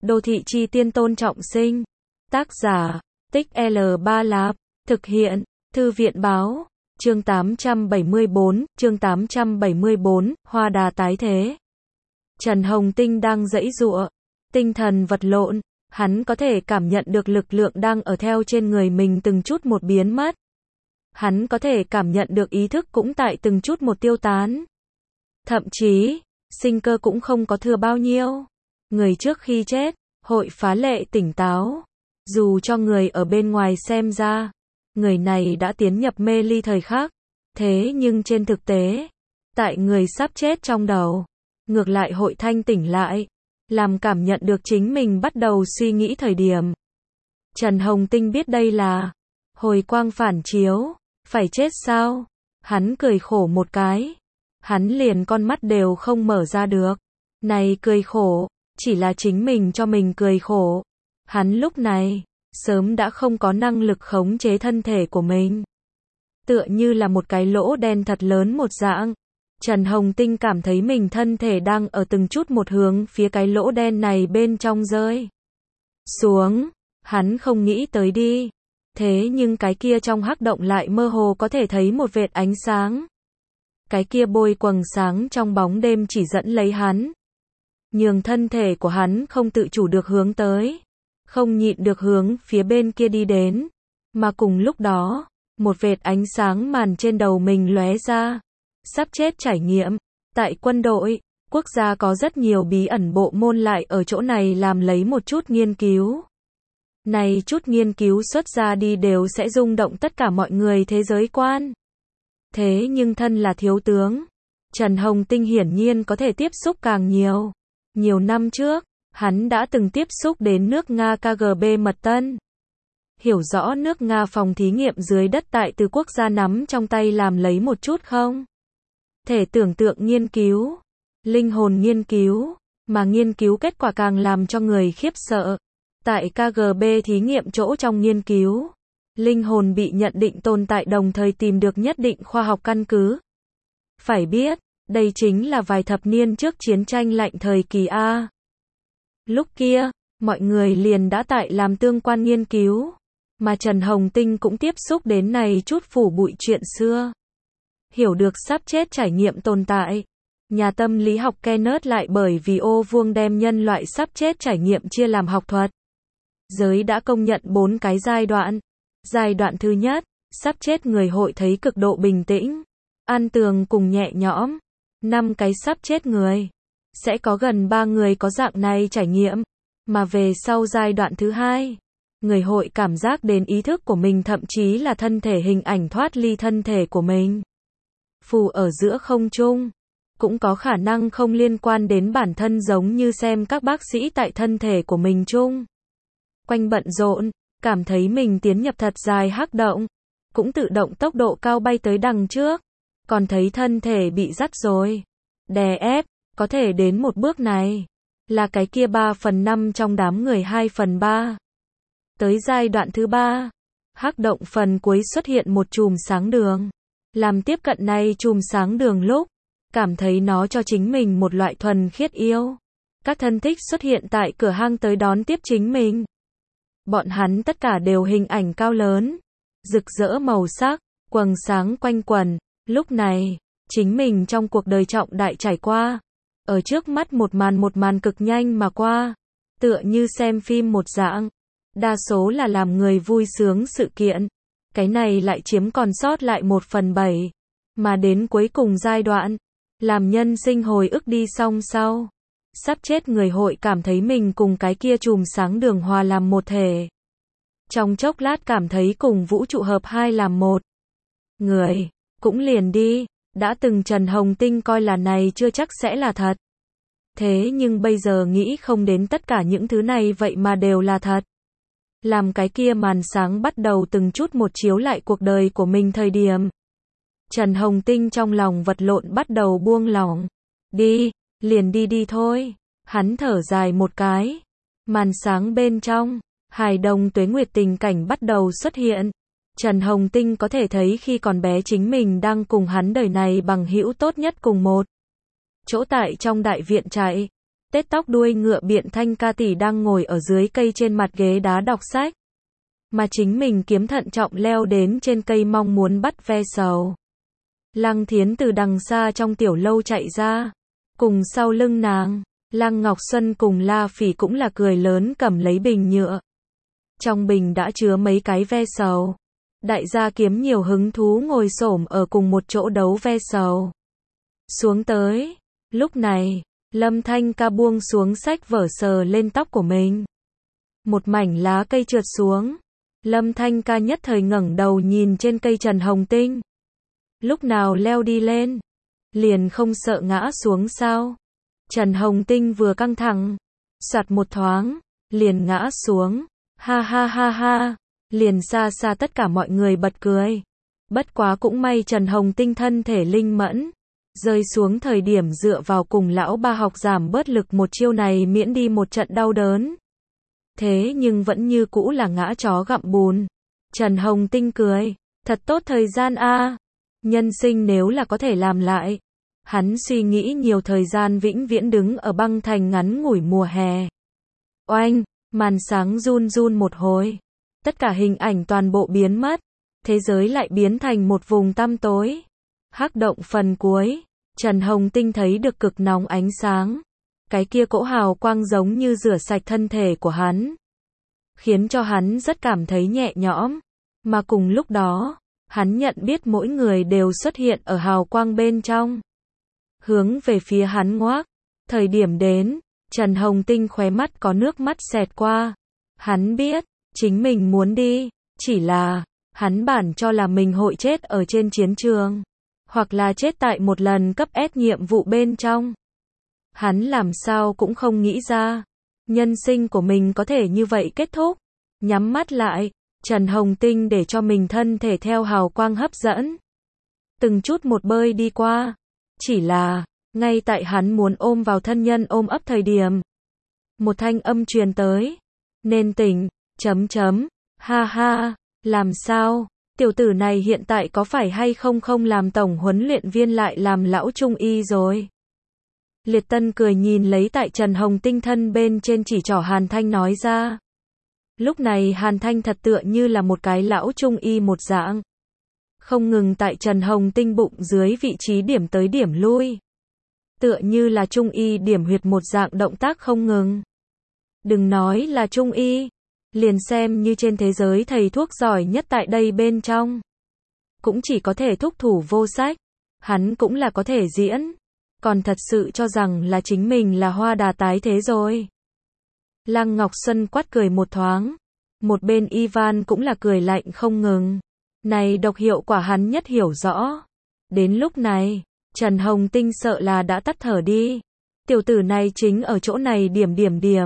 Đô thị chi tiên Tôn Trọng Sinh. Tác giả, Tích L3 Lạp. Thực hiện, Thư viện báo. Chương 874, Hoa đà tái thế. Trần Hồng Tinh đang giãy giụa, tinh thần vật lộn, hắn có thể cảm nhận được lực lượng đang ở theo trên người mình từng chút một biến mất. Hắn có thể cảm nhận được ý thức cũng tại từng chút một tiêu tán. Thậm chí, sinh cơ cũng không có thừa bao nhiêu. Người trước khi chết, hội phá lệ tỉnh táo. Dù cho người ở bên ngoài xem ra, người này đã tiến nhập mê ly thời khắc. Thế nhưng trên thực tế, tại người sắp chết trong đầu, ngược lại hội thanh tỉnh lại, làm cảm nhận được chính mình bắt đầu suy nghĩ thời điểm. Trần Hồng Tinh biết đây là hồi quang phản chiếu, phải chết sao? Hắn cười khổ một cái. Hắn liền con mắt đều không mở ra được. Này cười khổ, chỉ là chính mình cho mình cười khổ. Hắn lúc này, sớm đã không có năng lực khống chế thân thể của mình. Tựa như là một cái lỗ đen thật lớn một dạng. Trần Hồng Tinh cảm thấy mình thân thể đang ở từng chút một hướng phía cái lỗ đen này bên trong rơi xuống. Hắn không nghĩ tới đi. Thế nhưng cái kia trong hắc động lại mơ hồ có thể thấy một vệt ánh sáng. Cái kia bôi quầng sáng trong bóng đêm chỉ dẫn lấy hắn. Nhường thân thể của hắn không tự chủ được hướng tới. Không nhịn được hướng phía bên kia đi đến. Mà cùng lúc đó, một vệt ánh sáng màn trên đầu mình lóe ra. Sắp chết trải nghiệm. Tại quân đội, quốc gia có rất nhiều bí ẩn bộ môn lại ở chỗ này làm lấy một chút nghiên cứu. Này chút nghiên cứu xuất ra đi đều sẽ rung động tất cả mọi người thế giới quan. Thế nhưng thân là thiếu tướng, Trần Hồng Tinh hiển nhiên có thể tiếp xúc càng nhiều. Nhiều năm trước, hắn đã từng tiếp xúc đến nước Nga KGB mật tân. Hiểu rõ nước Nga phòng thí nghiệm dưới đất tại từ quốc gia nắm trong tay làm lấy một chút không? Thể tưởng tượng nghiên cứu, linh hồn nghiên cứu, mà nghiên cứu kết quả càng làm cho người khiếp sợ. Tại KGB thí nghiệm chỗ trong nghiên cứu, linh hồn bị nhận định tồn tại đồng thời tìm được nhất định khoa học căn cứ. Phải biết, đây chính là vài thập niên trước chiến tranh lạnh thời kỳ A. Lúc kia, mọi người liền đã tại làm tương quan nghiên cứu, mà Trần Hồng Tinh cũng tiếp xúc đến này chút phủ bụi chuyện xưa. Hiểu được sắp chết trải nghiệm tồn tại. Nhà tâm lý học Kenneth lại bởi vì ô vuông đem nhân loại sắp chết trải nghiệm chia làm học thuật. Giới đã công nhận 4 cái giai đoạn. Giai đoạn thứ nhất, sắp chết người hội thấy cực độ bình tĩnh, an tường cùng nhẹ nhõm. 5 cái sắp chết người, sẽ có gần 3 người có dạng này trải nghiệm. Mà về sau giai đoạn thứ hai, người hội cảm giác đến ý thức của mình thậm chí là thân thể hình ảnh thoát ly thân thể của mình. Phù ở giữa không trung, cũng có khả năng không liên quan đến bản thân giống như xem các bác sĩ tại thân thể của mình chung. Quanh bận rộn, cảm thấy mình tiến nhập thật dài hắc động, cũng tự động tốc độ cao bay tới đằng trước, còn thấy thân thể bị dắt rồi, đè ép, có thể đến một bước này, là cái kia 3/5 trong đám người 2/3. Tới giai đoạn thứ ba, hắc động phần cuối xuất hiện một chùm sáng đường, làm tiếp cận này chùm sáng đường lúc, cảm thấy nó cho chính mình một loại thuần khiết yêu. Các thân thích xuất hiện tại cửa hang tới đón tiếp chính mình. Bọn hắn tất cả đều hình ảnh cao lớn, rực rỡ màu sắc, quầng sáng quanh quẩn. Lúc này, chính mình trong cuộc đời trọng đại trải qua, ở trước mắt một màn cực nhanh mà qua, tựa như xem phim một dạng. Đa số là làm người vui sướng sự kiện, cái này lại chiếm còn sót lại 1/7, mà đến cuối cùng giai đoạn, làm nhân sinh hồi ức đi xong sau. Sắp chết người hội cảm thấy mình cùng cái kia chùm sáng đường hòa làm một thể. Trong chốc lát cảm thấy cùng vũ trụ hợp hai làm một. Người, cũng liền đi, đã từng Trần Hồng Tinh coi là này chưa chắc sẽ là thật. Thế nhưng bây giờ nghĩ không đến tất cả những thứ này vậy mà đều là thật. Làm cái kia màn sáng bắt đầu từng chút một chiếu lại cuộc đời của mình thời điểm. Trần Hồng Tinh trong lòng vật lộn bắt đầu buông lỏng. Đi, liền đi thôi. Hắn thở dài một cái. Màn sáng bên trong, hài đồng tuế nguyệt tình cảnh bắt đầu xuất hiện. Trần Hồng Tinh có thể thấy khi còn bé chính mình đang cùng hắn đời này bằng hữu tốt nhất cùng một chỗ tại trong đại viện chạy. Tết tóc đuôi ngựa biện Thanh ca tỷ đang ngồi ở dưới cây trên mặt ghế đá đọc sách. Mà chính mình Kiếm thận trọng leo đến trên cây mong muốn bắt ve sầu. Lăng Thiến từ đằng xa trong tiểu lâu chạy ra. Cùng sau lưng nàng, Lăng Ngọc Xuân cùng La Phỉ cũng là cười lớn cầm lấy bình nhựa. Trong bình đã chứa mấy cái ve sầu. Đại gia Kiếm nhiều hứng thú ngồi xổm ở cùng một chỗ đấu ve sầu. Xuống tới. Lúc này, Lâm Thanh ca buông xuống sách vở sờ lên tóc của mình. Một mảnh lá cây trượt xuống. Lâm Thanh ca nhất thời ngẩng đầu nhìn trên cây Trần Hồng Tinh. Lúc nào leo đi lên, liền không sợ ngã xuống sao? Trần Hồng Tinh vừa căng thẳng, soạt một thoáng, liền ngã xuống. Ha ha ha ha, liền xa xa tất cả mọi người bật cười. Bất quá cũng may Trần Hồng Tinh thân thể linh mẫn, rơi xuống thời điểm dựa vào cùng lão ba học giảm bớt lực một chiêu này miễn đi một trận đau đớn. Thế nhưng vẫn như cũ là ngã chó gặm bùn. Trần Hồng Tinh cười, thật tốt thời gian a. Nhân sinh nếu là có thể làm lại. Hắn suy nghĩ nhiều thời gian vĩnh viễn đứng ở băng thành ngắn ngủi mùa hè. Oanh, màn sáng run run một hồi. Tất cả hình ảnh toàn bộ biến mất. Thế giới lại biến thành một vùng tăm tối. Hắc động phần cuối, Trần Hồng Tinh thấy được cực nóng ánh sáng. Cái kia cỗ hào quang giống như rửa sạch thân thể của hắn. Khiến cho hắn rất cảm thấy nhẹ nhõm. Mà cùng lúc đó, hắn nhận biết mỗi người đều xuất hiện ở hào quang bên trong. Hướng về phía hắn ngoác. Thời điểm đến, Trần Hồng Tinh khóe mắt có nước mắt xẹt qua. Hắn biết, chính mình muốn đi, chỉ là, hắn bản cho là mình hội chết ở trên chiến trường. Hoặc là chết tại một lần cấp S nhiệm vụ bên trong. Hắn làm sao cũng không nghĩ ra, nhân sinh của mình có thể như vậy kết thúc. Nhắm mắt lại, Trần Hồng Tinh để cho mình thân thể theo hào quang hấp dẫn. Từng chút một bơi đi qua. Chỉ là, ngay tại hắn muốn ôm vào thân nhân ôm ấp thời điểm. Một thanh âm truyền tới. Nên tỉnh, ha ha, làm sao? Tiểu tử này hiện tại có phải hay không làm tổng huấn luyện viên lại làm lão trung y rồi? Liệt Tân cười nhìn lấy tại Trần Hồng Tinh thân bên trên chỉ trỏ Hàn Thanh nói ra. Lúc này Hàn Thanh thật tựa như là một cái lão trung y một dạng. Không ngừng tại Trần Hồng Tinh bụng dưới vị trí điểm tới điểm lui. Tựa như là trung y điểm huyệt một dạng động tác không ngừng. Đừng nói là trung y, liền xem như trên thế giới thầy thuốc giỏi nhất tại đây bên trong. Cũng chỉ có thể thúc thủ vô sách. Hắn cũng là có thể diễn. Còn thật sự cho rằng là chính mình là hoa đà tái thế rồi. Lăng Ngọc Xuân quát cười một thoáng. Một bên Ivan cũng là cười lạnh không ngừng. Này độc hiệu quả hắn nhất hiểu rõ. Đến lúc này, Trần Hồng Tinh sợ là đã tắt thở đi. Tiểu tử này chính ở chỗ này điểm.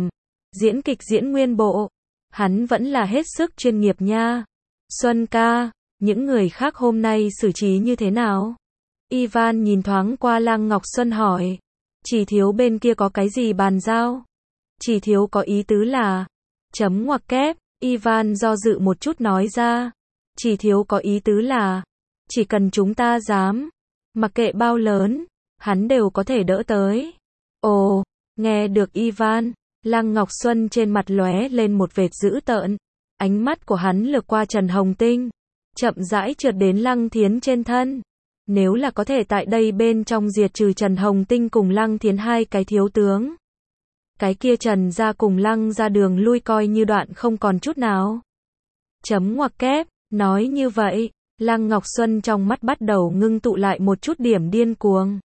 Diễn kịch diễn nguyên bộ. Hắn vẫn là hết sức chuyên nghiệp nha. Xuân ca, những người khác hôm nay xử trí như thế nào? Ivan nhìn thoáng qua Lăng Ngọc Xuân hỏi. Chỉ thiếu bên kia có cái gì bàn giao? Chỉ thiếu có ý tứ là ngoặc kép. Ivan do dự một chút nói ra. Chỉ thiếu có ý tứ là chỉ cần chúng ta dám, mặc kệ bao lớn, hắn đều có thể đỡ tới. Ồ, nghe được Ivan, Lăng Ngọc Xuân trên mặt lóe lên một vệt dữ tợn. Ánh mắt của hắn lướt qua Trần Hồng Tinh, chậm rãi trượt đến Lăng Thiến trên thân. Nếu là có thể tại đây bên trong diệt trừ Trần Hồng Tinh cùng Lăng Thiến hai cái thiếu tướng. Cái kia Trần ra cùng Lăng ra đường lui coi như đoạn không còn chút nào. Ngoặc kép, nói như vậy, Lăng Ngọc Xuân trong mắt bắt đầu ngưng tụ lại một chút điểm điên cuồng.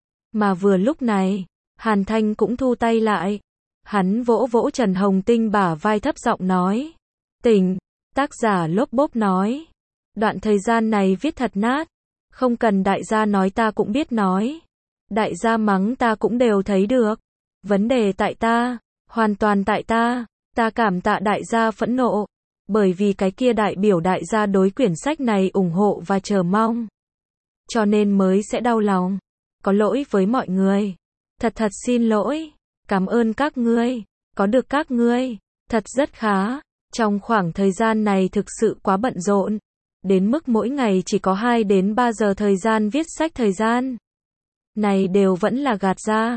Mà vừa lúc này, Hàn Thanh cũng thu tay lại. Hắn vỗ vỗ Trần Hồng Tinh bả vai thấp giọng nói. Tỉnh, tác giả Lốp Bốp nói. Đoạn thời gian này viết thật nát. Không cần đại gia nói ta cũng biết nói. Đại gia mắng ta cũng đều thấy được. Vấn đề tại ta, hoàn toàn tại ta. Ta cảm tạ đại gia phẫn nộ. Bởi vì cái kia đại biểu đại gia đối quyển sách này ủng hộ và chờ mong. Cho nên mới sẽ đau lòng. Có lỗi với mọi người. Thật xin lỗi. Cảm ơn các ngươi. Có được các ngươi. Thật rất khá. Trong khoảng thời gian này thực sự quá bận rộn. Đến mức mỗi ngày chỉ có 2 đến 3 giờ thời gian viết sách thời gian. Này đều vẫn là gạt ra.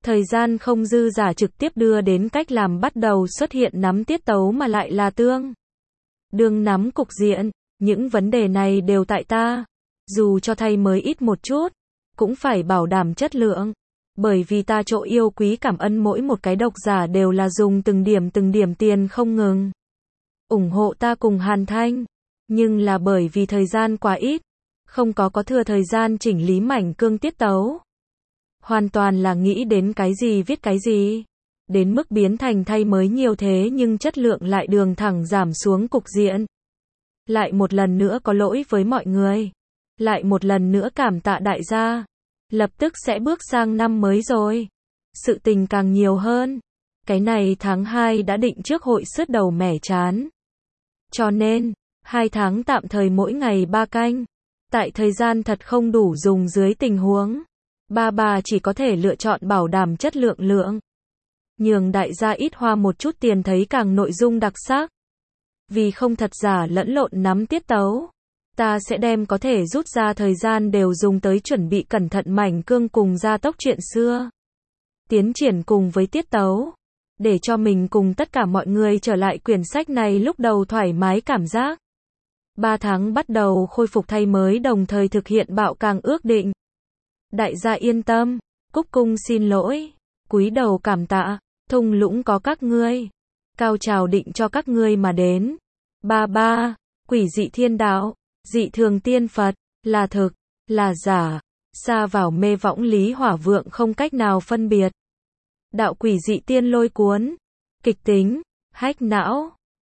Thời gian không dư giả trực tiếp đưa đến cách làm bắt đầu xuất hiện nắm tiết tấu mà lại là tương đương nắm cục diện. Những vấn đề này đều tại ta. Dù cho thay mới ít một chút, cũng phải bảo đảm chất lượng. Bởi vì ta chỗ yêu quý cảm ơn mỗi một cái độc giả đều là dùng từng điểm tiền không ngừng ủng hộ ta cùng Hàn Thanh. Nhưng là bởi vì thời gian quá ít, không có thừa thời gian chỉnh lý mảnh cương tiết tấu. Hoàn toàn là nghĩ đến cái gì viết cái gì. Đến mức biến thành thay mới nhiều thế nhưng chất lượng lại đường thẳng giảm xuống cục diện. Lại một lần nữa có lỗi với mọi người. Lại một lần nữa cảm tạ đại gia. Lập tức sẽ bước sang năm mới rồi. Sự tình càng nhiều hơn. Cái này tháng 2 đã định trước hội sứt đầu mẻ chán. Cho nên, 2 tháng tạm thời mỗi ngày 3 canh. Tại thời gian thật không đủ dùng dưới tình huống, bà chỉ có thể lựa chọn bảo đảm chất lượng. Nhường đại gia ít hoa một chút tiền thấy càng nội dung đặc sắc. Vì không thật giả lẫn lộn nắm tiết tấu, ta sẽ đem có thể rút ra thời gian đều dùng tới chuẩn bị cẩn thận mảnh cương cùng gia tốc chuyện xưa. Tiến triển cùng với tiết tấu. Để cho mình cùng tất cả mọi người trở lại quyển sách này lúc đầu thoải mái cảm giác. 3 tháng bắt đầu khôi phục thay mới đồng thời thực hiện bạo càng ước định. Đại gia yên tâm, cúc cung xin lỗi, cúi đầu cảm tạ, thung lũng có các ngươi. Cao trào định cho các ngươi mà đến. Ba, quỷ dị thiên đạo, dị thường tiên Phật, là thực, là giả, xa vào mê võng lý hỏa vượng không cách nào phân biệt. Đạo quỷ dị tiên lôi cuốn, kịch tính, hách não.